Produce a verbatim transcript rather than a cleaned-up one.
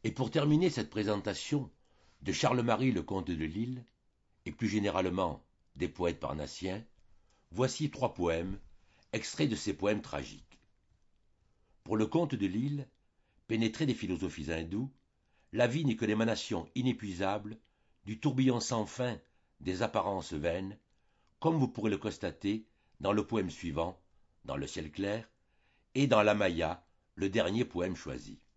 Et pour terminer cette présentation de Charles-Marie le comte de Lille, et plus généralement des poètes parnassiens, voici trois poèmes, extraits de ces poèmes tragiques. Pour le comte de Lille, pénétré des philosophies hindoues, la vie n'est que l'émanation inépuisable du tourbillon sans fin des apparences vaines, comme vous pourrez le constater dans le poème suivant, Dans le ciel clair, et dans la Maya, le dernier poème choisi.